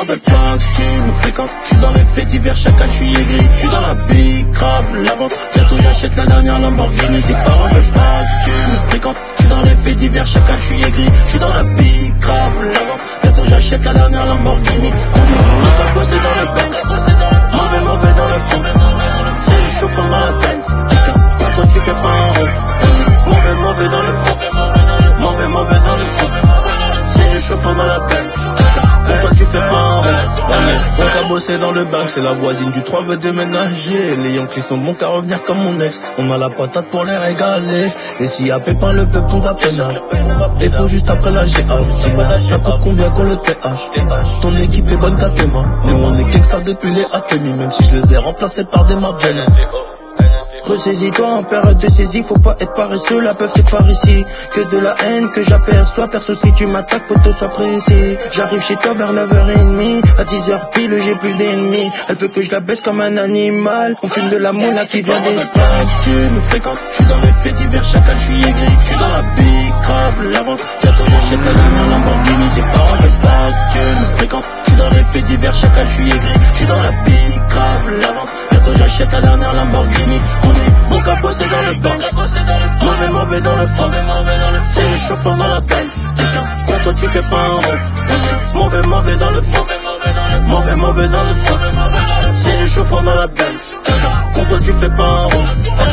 rappelle pas que tu nous fréquentes. J'suis dans les faits divers, chacal, j'suis aigri. J'suis dans la big grave, la vente. Bientôt j'achète la dernière Lamborghini. Tes parents veulent pas que tu nous fréquentes. J'suis dans les faits divers, chacal, j'suis aigri. J'suis dans la big grave, la vente. Bientôt j'achète la dernière Lamborghini. On va bosser dans le Benz. Mauvais dans le fond. C'est le chauffeur dans la Benz. Quand toi tu fais pas un rond. Mauvais dans le fond. Mauvais dans le fond. C'est le chauffeur dans la Benz. Quand toi tu fais pas un rond. On va bosser dans le bank. C'est la voisine du 3 veut déménager. Les Yankees sont bons qu'à revenir comme mon ex. On a la patate pour les régaler. Et s'il y a pépin le peuple on va pénal. Et tout juste après la GH. Dis-moi ça coûte combien qu'on le TH. Ton équipe est bonne qu'à tes mains. Nous on est gangsta depuis les Atemi. Même si je les ai remplacés par des Marjolaine. Ressaisis-toi en période de saisie, faut pas être paresseux, la peuf c'est par ici. Que de la haine que j'aperçois, perso si tu m'attaques, poteau sois précis. J'arrive chez toi vers 9h30, à 10h pile j'ai plus d'ennemis. Elle veut que je la baisse comme un animal, on fume de la moula qui vient des stars. Tu me fréquentes, j'suis dans les faits divers, chacal j'suis aigri. J'suis dans la big grave, la vente, bientôt j'achète la dernière Lamborghini. Tes parents veulent pas que tu me fréquentes, j'suis dans les faits divers, chacal j'suis aigri. J'suis dans la big grave, la vente, bientôt j'achète la dernière Lamborghini. Mon capot c'est dans le Benz. Mauvais dans le fond. C'est le chauffeur dans la Benz. Quand toi tu fais pas un rond. Mauvais dans le fond. Mauvais dans le fond. C'est le chauffeur dans la Benz. Quand toi tu fais pas un rond.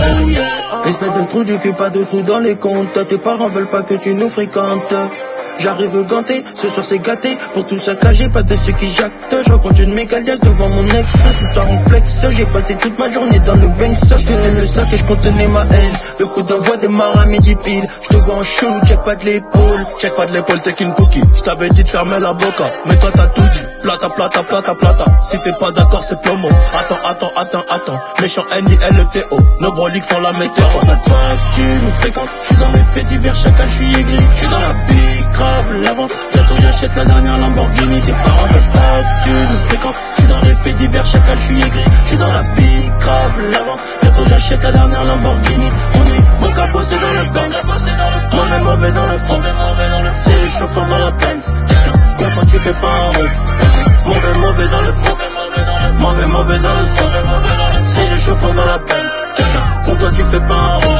Espèce de trou du cul, pas de trou dans les comptes. Tes parents veulent pas que tu nous fréquentes. J'arrive ganté, ce soir c'est gâté. Pour tout saccager, pas de ceux qui jactent. Je raconte une mégalias devant mon ex. Tout ça en flex, j'ai passé toute ma journée dans le bank. Je tenais le sac et je contenais ma haine. Le coup d'envoi démarre à midi pile. Je te vois en chelou, check pas de l'épaule, t'es qu'une cookie. Je t'avais dit de fermer la boca, mais toi t'as tout dit. Plata. Si t'es pas d'accord c'est plomo. Attends. Méchant NILTO. Nos broliques font la météo. Tu nous fréquentes, j'suis dans les faits divers, chacal j'suis aigri. J'suis dans la big grave, la vente. Bientôt j'achète la dernière Lamborghini. Tes parents veulent pas que tu nous fréquentes. J'suis dans les faits divers, chacal j'suis aigri. J'suis dans la big grave, la vente. Bientôt j'achète la dernière Lamborghini. Mon capot c'est dans le Benz. Mauvais dans le fond. C'est le chauffeur dans la Benz. Quand toi tu fais pas un rond. Mauvais dans le fond. Mauvais dans le fond. C'est le chauffeur dans la Benz. Quand toi tu fais pas un rond.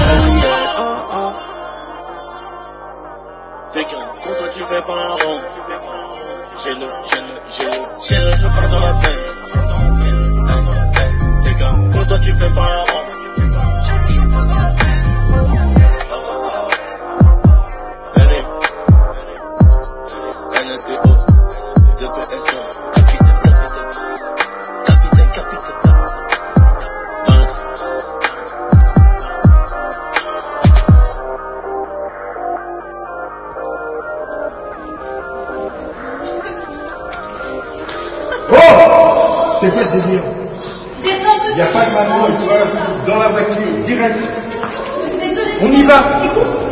Quand toi tu fais pas un rond. J'ai le chauffeur dans la Benz. Quand toi tu fais pas un rond. C'est quoi ce délire? Y'a pas de manuel, dans la voiture, direct. On y va.